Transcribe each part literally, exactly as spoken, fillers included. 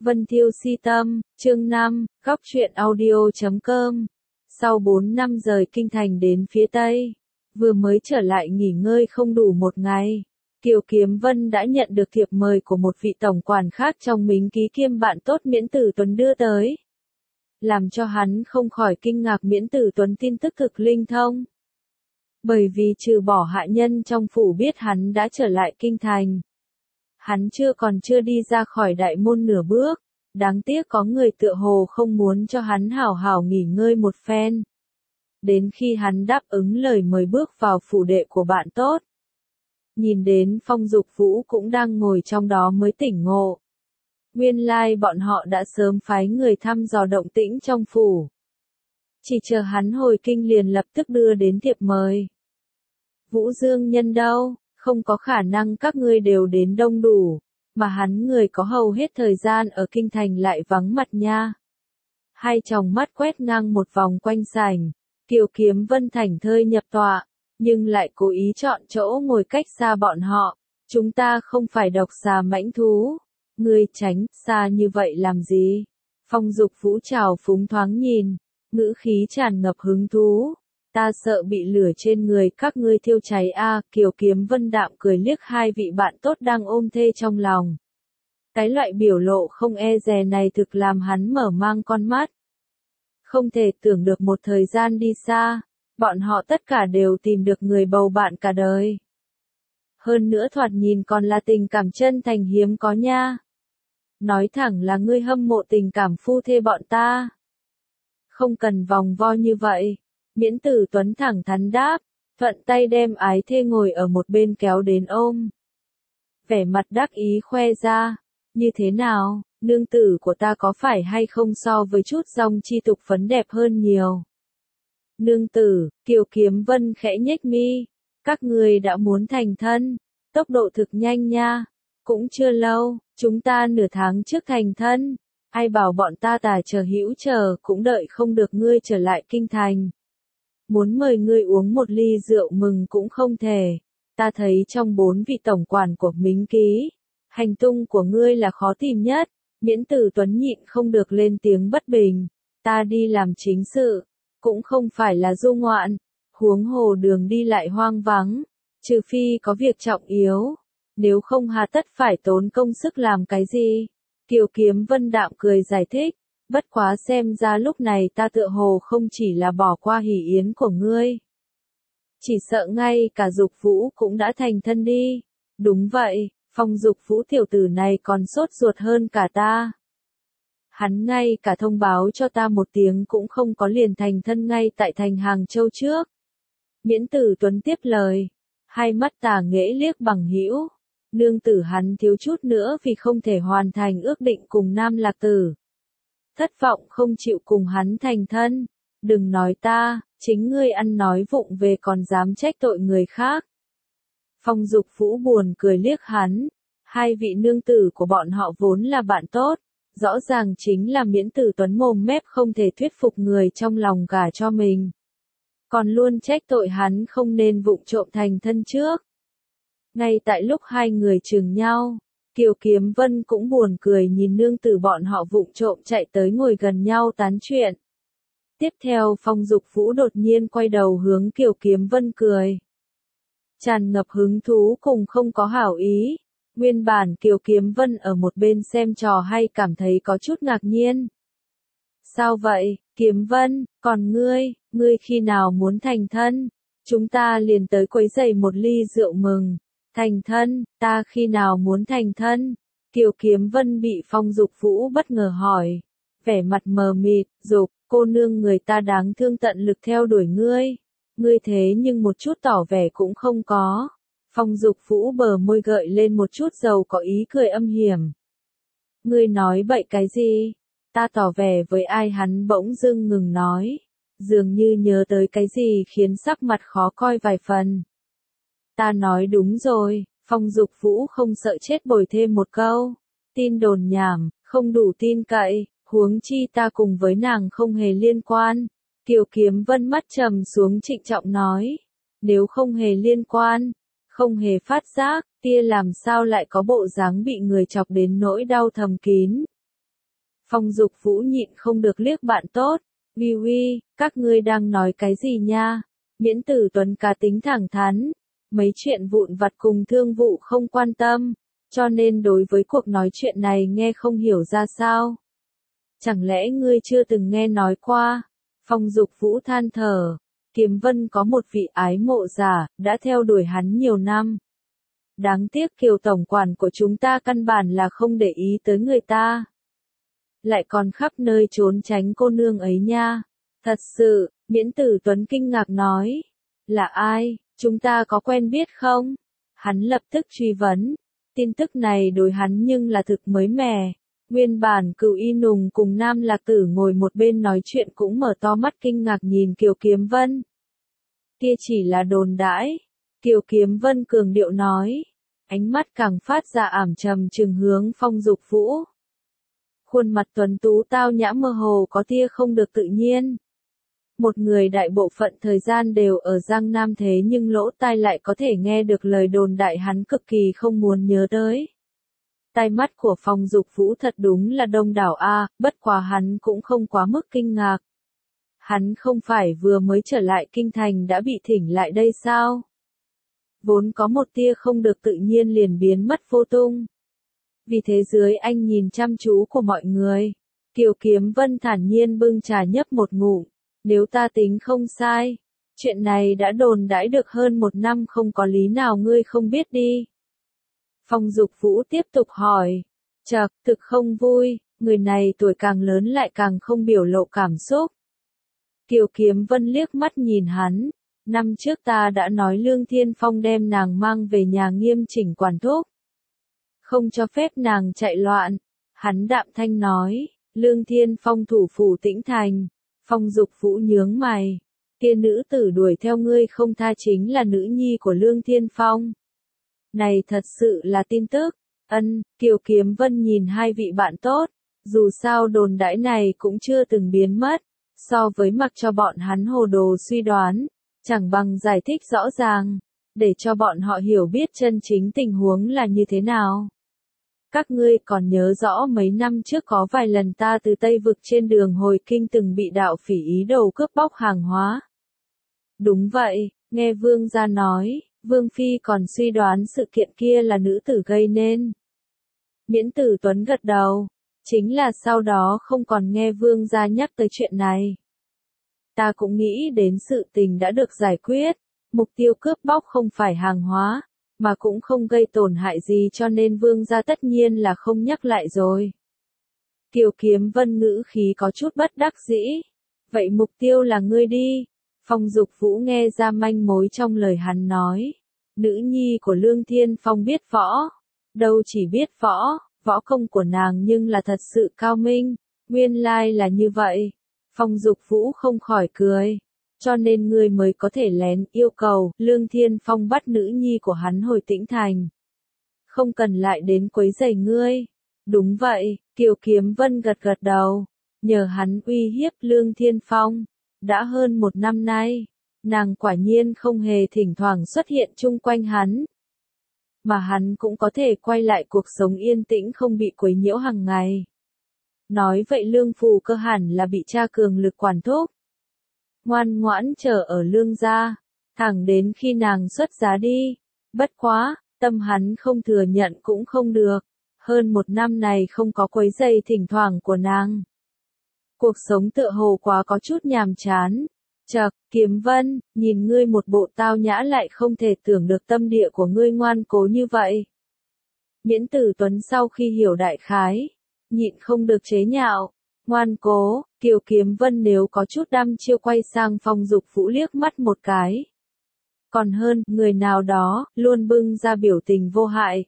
Vân Thiêu Si Tâm, chương năm, góc truyện audio chấm com. Sau bốn năm rời kinh thành đến phía Tây, vừa mới trở lại nghỉ ngơi không đủ một ngày, Kiều Kiếm Vân đã nhận được thiệp mời của một vị tổng quản khác trong mính ký kiêm bạn tốt Miễn Tử Tuấn đưa tới. Làm cho hắn không khỏi kinh ngạc, Miễn Tử Tuấn tin tức thực linh thông. Bởi vì trừ bỏ hạ nhân trong phủ biết hắn đã trở lại kinh thành, hắn chưa còn chưa đi ra khỏi đại môn nửa bước, đáng tiếc có người tựa hồ không muốn cho hắn hảo hảo nghỉ ngơi một phen. Đến khi hắn đáp ứng lời mời bước vào phủ đệ của bạn tốt, nhìn đến Phong Dục Vũ cũng đang ngồi trong đó mới tỉnh ngộ. Nguyên lai bọn họ đã sớm phái người thăm dò động tĩnh trong phủ. Chỉ chờ hắn hồi kinh liền lập tức đưa đến thiệp mời. Vũ Dương nhân đâu? Không có khả năng các ngươi đều đến đông đủ, mà hắn người có hầu hết thời gian ở kinh thành lại vắng mặt nha. Hai tròng mắt quét ngang một vòng quanh sảnh, Kiều Kiếm Vân thảnh thơi nhập tọa, nhưng lại cố ý chọn chỗ ngồi cách xa bọn họ. Chúng ta không phải độc xà mãnh thú, ngươi tránh xa như vậy làm gì? Phong Dục Vũ trào phúng thoáng nhìn, ngữ khí tràn ngập hứng thú. Ta sợ bị lửa trên người các ngươi thiêu cháy a. À, Kiều Kiếm Vân đạm cười liếc hai vị bạn tốt đang ôm thê trong lòng. Cái loại biểu lộ không e dè này thực làm hắn mở mang con mắt. Không thể tưởng được một thời gian đi xa, bọn họ tất cả đều tìm được người bầu bạn cả đời. Hơn nữa thoạt nhìn còn là tình cảm chân thành hiếm có nha. Nói thẳng là ngươi hâm mộ tình cảm phu thê bọn ta. Không cần vòng vo như vậy. Miễn Tử Tuấn thẳng thắn đáp, thuận tay đem ái thê ngồi ở một bên kéo đến ôm. Vẻ mặt đắc ý khoe ra, như thế nào, nương tử của ta có phải hay không so với chút dòng chi tục phấn đẹp hơn nhiều. Nương tử, Kiều Kiếm Vân khẽ nhếch mi, các người đã muốn thành thân, tốc độ thực nhanh nha, cũng chưa lâu, chúng ta nửa tháng trước thành thân, ai bảo bọn ta tà chờ hữu chờ cũng đợi không được ngươi trở lại kinh thành. Muốn mời ngươi uống một ly rượu mừng cũng không thể, ta thấy trong bốn vị tổng quản của mính ký, hành tung của ngươi là khó tìm nhất. Miễn Tử Tuấn nhịn không được lên tiếng bất bình, ta đi làm chính sự, cũng không phải là du ngoạn, huống hồ đường đi lại hoang vắng, trừ phi có việc trọng yếu, nếu không hà tất phải tốn công sức làm cái gì. Kiều Kiếm Vân đạm cười giải thích. Bất quá xem ra lúc này ta tựa hồ không chỉ là bỏ qua hỷ yến của ngươi. Chỉ sợ ngay cả Dục Vũ cũng đã thành thân đi. Đúng vậy, Phong Dục Vũ tiểu tử này còn sốt ruột hơn cả ta. Hắn ngay cả thông báo cho ta một tiếng cũng không có, liền thành thân ngay tại thành Hàng Châu trước. Miễn Tử Tuấn tiếp lời, hai mắt tà nghễ liếc bằng hữu. Nương tử hắn thiếu chút nữa vì không thể hoàn thành ước định cùng Nam Lạc Tử. Thất vọng không chịu cùng hắn thành thân, đừng nói ta, chính ngươi ăn nói vụng về còn dám trách tội người khác. Phong Dục Vũ buồn cười liếc hắn, hai vị nương tử của bọn họ vốn là bạn tốt, rõ ràng chính là Miễn Tử Tuấn mồm mép không thể thuyết phục người trong lòng gả cho mình. Còn luôn trách tội hắn không nên vụng trộm thành thân trước. Ngay tại lúc hai người chừng nhau, Kiều Kiếm Vân cũng buồn cười nhìn nương tử bọn họ vụng trộm chạy tới ngồi gần nhau tán chuyện. Tiếp theo Phong Dục Vũ đột nhiên quay đầu hướng Kiều Kiếm Vân cười. Tràn ngập hứng thú cùng không có hảo ý. Nguyên bản Kiều Kiếm Vân ở một bên xem trò hay cảm thấy có chút ngạc nhiên. Sao vậy, Kiếm Vân, còn ngươi, ngươi khi nào muốn thành thân? Chúng ta liền tới quấy rầy một ly rượu mừng. Thành thân, ta khi nào muốn thành thân? Kiều Kiếm Vân bị Phong Dục Vũ bất ngờ hỏi. Vẻ mặt mờ mịt, Dục, cô nương người ta đáng thương tận lực theo đuổi ngươi. Ngươi thế nhưng một chút tỏ vẻ cũng không có. Phong Dục Vũ bờ môi gợi lên một chút dầu có ý cười âm hiểm. Ngươi nói bậy cái gì? Ta tỏ vẻ với ai? Hắn bỗng dưng ngừng nói. Dường như nhớ tới cái gì khiến sắc mặt khó coi vài phần. Ta nói đúng rồi, Phong Dục Vũ không sợ chết bồi thêm một câu. Tin đồn nhảm, không đủ tin cậy, huống chi ta cùng với nàng không hề liên quan. Kiều Kiếm Vân mắt trầm xuống trịnh trọng nói. Nếu không hề liên quan, không hề phát giác, tia làm sao lại có bộ dáng bị người chọc đến nỗi đau thầm kín. Phong Dục Vũ nhịn không được liếc bạn tốt. Uy uy, các ngươi đang nói cái gì nha? Miễn Tử Tuấn cá tính thẳng thắn. Mấy chuyện vụn vặt cùng thương vụ không quan tâm. Cho nên đối với cuộc nói chuyện này nghe không hiểu ra sao. Chẳng lẽ ngươi chưa từng nghe nói qua? Phong Dục Vũ than thở. Kiếm Vân có một vị ái mộ giả, đã theo đuổi hắn nhiều năm. Đáng tiếc Kiều tổng quản của chúng ta căn bản là không để ý tới người ta. Lại còn khắp nơi trốn tránh cô nương ấy nha. Thật sự, Miễn Tử Tuấn kinh ngạc nói. Là ai, chúng ta có quen biết không? Hắn lập tức truy vấn. Tin tức này đối hắn nhưng là thực mới mẻ. Nguyên bản Cửu Y Nùng cùng Nam Lạc Tử ngồi một bên nói chuyện cũng mở to mắt kinh ngạc nhìn Kiều Kiếm Vân. Kia chỉ là đồn đãi. Kiều Kiếm Vân cường điệu nói. Ánh mắt càng phát ra ảm trầm trừng hướng Phong Dục Vũ. Khuôn mặt tuấn tú tao nhã mơ hồ có tia không được tự nhiên. Một người đại bộ phận thời gian đều ở Giang Nam thế nhưng lỗ tai lại có thể nghe được lời đồn đại hắn cực kỳ không muốn nhớ tới. Tai mắt của Phong Dục Vũ thật đúng là đông đảo a, bất quá hắn cũng không quá mức kinh ngạc. Hắn không phải vừa mới trở lại kinh thành đã bị thỉnh lại đây sao? Vốn có một tia không được tự nhiên liền biến mất vô tung. Vì thế dưới anh nhìn chăm chú của mọi người, Kiều Kiếm Vân thản nhiên bưng trà nhấp một ngụm. Nếu ta tính không sai, chuyện này đã đồn đãi được hơn một năm không có lý nào ngươi không biết đi. Phong Dục Vũ tiếp tục hỏi. Chậc, thực không vui, người này tuổi càng lớn lại càng không biểu lộ cảm xúc. Kiều Kiếm Vân liếc mắt nhìn hắn. Năm trước ta đã nói Lương Thiên Phong đem nàng mang về nhà nghiêm chỉnh quản thúc. Không cho phép nàng chạy loạn. Hắn đạm thanh nói. Lương Thiên Phong thủ phủ Tĩnh Thành. Phong Dục Vũ nhướng mày. Kia nữ tử đuổi theo ngươi không tha chính là nữ nhi của Lương Thiên Phong. Này thật sự là tin tức. Ân, Kiều Kiếm Vân nhìn hai vị bạn tốt. Dù sao đồn đãi này cũng chưa từng biến mất. So với mặc cho bọn hắn hồ đồ suy đoán. Chẳng bằng giải thích rõ ràng. Để cho bọn họ hiểu biết chân chính tình huống là như thế nào. Các ngươi còn nhớ rõ mấy năm trước có vài lần ta từ Tây Vực trên đường hồi kinh từng bị đạo phỉ ý đồ cướp bóc hàng hóa. Đúng vậy, nghe Vương gia nói, Vương Phi còn suy đoán sự kiện kia là nữ tử gây nên. Miễn Tử Tuấn gật đầu, chính là sau đó không còn nghe Vương gia nhắc tới chuyện này. Ta cũng nghĩ đến sự tình đã được giải quyết, mục tiêu cướp bóc không phải hàng hóa, mà cũng không gây tổn hại gì cho nên Vương gia tất nhiên là không nhắc lại rồi. Kiều Kiếm Vân ngữ khí có chút bất đắc dĩ. Vậy mục tiêu là ngươi đi. Phong Dục Vũ nghe ra manh mối trong lời hắn nói. Nữ nhi của Lương Thiên Phong biết võ. Đâu chỉ biết võ, võ công của nàng nhưng là thật sự cao minh. Nguyên lai là như vậy. Phong Dục Vũ không khỏi cười. Cho nên ngươi mới có thể lén yêu cầu Lương Thiên Phong bắt nữ nhi của hắn hồi Tĩnh Thành. Không cần lại đến quấy rầy ngươi. Đúng vậy, Kiều Kiếm Vân gật gật đầu. Nhờ hắn uy hiếp Lương Thiên Phong. Đã hơn một năm nay, nàng quả nhiên không hề thỉnh thoảng xuất hiện chung quanh hắn. Mà hắn cũng có thể quay lại cuộc sống yên tĩnh không bị quấy nhiễu hàng ngày. Nói vậy Lương Phù Cơ hẳn là bị cha cường lực quản thúc. Ngoan ngoãn chờ ở Lương gia, thẳng đến khi nàng xuất giá đi. Bất quá, tâm hắn không thừa nhận cũng không được. Hơn một năm này không có quấy rầy thỉnh thoảng của nàng. Cuộc sống tựa hồ quá có chút nhàm chán. Chậc, Kiếm Vân, nhìn ngươi một bộ tao nhã lại không thể tưởng được tâm địa của ngươi ngoan cố như vậy. Miễn Tử Tuấn sau khi hiểu đại khái, nhịn không được chế nhạo. Ngoan cố, Kiều Kiếm Vân nếu có chút đăm chiêu quay sang Phong Dục Vũ liếc mắt một cái. Còn hơn, người nào đó, luôn bưng ra biểu tình vô hại.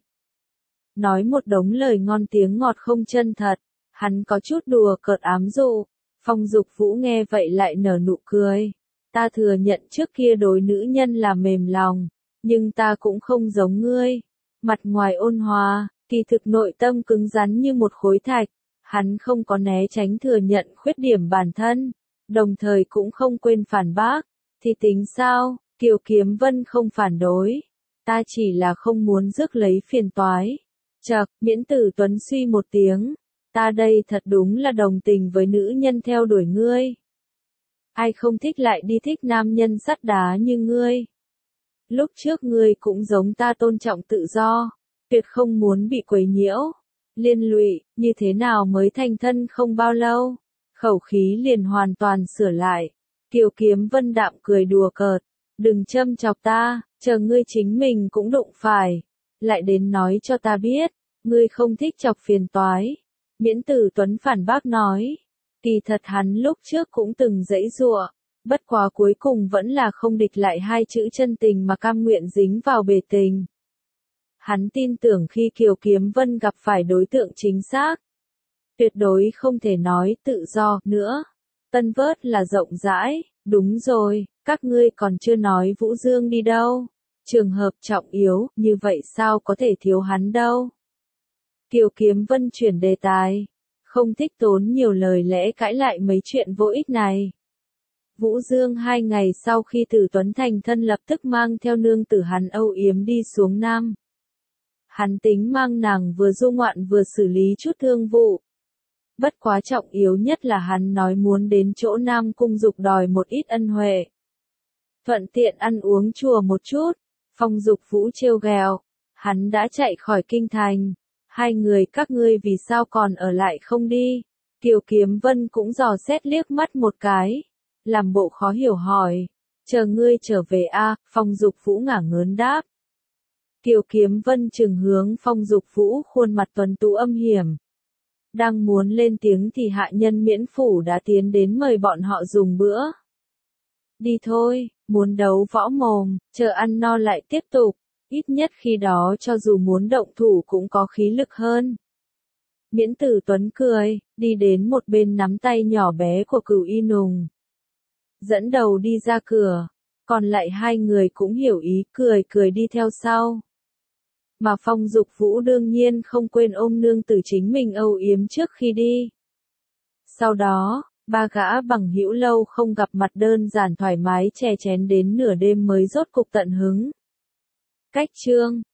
Nói một đống lời ngon tiếng ngọt không chân thật, hắn có chút đùa cợt ám dụ. Phong Dục Vũ nghe vậy lại nở nụ cười. Ta thừa nhận trước kia đối nữ nhân là mềm lòng, nhưng ta cũng không giống ngươi. Mặt ngoài ôn hòa, kỳ thực nội tâm cứng rắn như một khối thạch. Hắn không có né tránh thừa nhận khuyết điểm bản thân, đồng thời cũng không quên phản bác. Thì tính sao, Kiều Kiếm Vân không phản đối. Ta chỉ là không muốn rước lấy phiền toái. Chậc, Miễn Tử Tuấn suy một tiếng. Ta đây thật đúng là đồng tình với nữ nhân theo đuổi ngươi. Ai không thích lại đi thích nam nhân sắt đá như ngươi. Lúc trước ngươi cũng giống ta tôn trọng tự do, tuyệt không muốn bị quấy nhiễu, liên lụy, như thế nào mới thành thân không bao lâu, khẩu khí liền hoàn toàn sửa lại. Kiều Kiếm Vân đạm cười đùa cợt, đừng châm chọc ta, chờ ngươi chính mình cũng đụng phải, lại đến nói cho ta biết, ngươi không thích chọc phiền toái. Miễn Tử Tuấn phản bác nói, kỳ thật hắn lúc trước cũng từng giãy giụa, bất quá cuối cùng vẫn là không địch lại hai chữ chân tình mà cam nguyện dính vào bề tình. Hắn tin tưởng khi Kiều Kiếm Vân gặp phải đối tượng chính xác, tuyệt đối không thể nói tự do nữa. Tân Vớt là rộng rãi, đúng rồi, các ngươi còn chưa nói Vũ Dương đi đâu. Trường hợp trọng yếu, như vậy sao có thể thiếu hắn đâu. Kiều Kiếm Vân chuyển đề tài, không thích tốn nhiều lời lẽ cãi lại mấy chuyện vô ích này. Vũ Dương hai ngày sau khi Tử Tuấn thành thân lập tức mang theo nương tử hắn âu yếm đi xuống Nam. Hắn tính mang nàng vừa du ngoạn vừa xử lý chút thương vụ. Bất quá trọng yếu nhất là hắn nói muốn đến chỗ Nam Cung Dục đòi một ít ân huệ. Thuận tiện ăn uống chùa một chút, Phong Dục Vũ trêu ghẹo, hắn đã chạy khỏi kinh thành, hai người các ngươi vì sao còn ở lại không đi? Kiều Kiếm Vân cũng dò xét liếc mắt một cái, làm bộ khó hiểu hỏi, chờ ngươi trở về a, à? Phong Dục Vũ ngả ngớn đáp. Kiều Kiếm Vân trừng hướng Phong Dục Vũ khuôn mặt tuấn tú âm hiểm. Đang muốn lên tiếng thì hạ nhân miễn phủ đã tiến đến mời bọn họ dùng bữa. Đi thôi, muốn đấu võ mồm, chờ ăn no lại tiếp tục, ít nhất khi đó cho dù muốn động thủ cũng có khí lực hơn. Miễn Tử Tuấn cười, đi đến một bên nắm tay nhỏ bé của Cửu Y Nùng. Dẫn đầu đi ra cửa, còn lại hai người cũng hiểu ý cười cười đi theo sau. Mà Phong Dục Vũ đương nhiên không quên ôm nương tử chính mình âu yếm trước khi đi. Sau đó, ba gã bằng hữu lâu không gặp mặt đơn giản thoải mái chè chén đến nửa đêm mới rốt cục tận hứng. Cách chương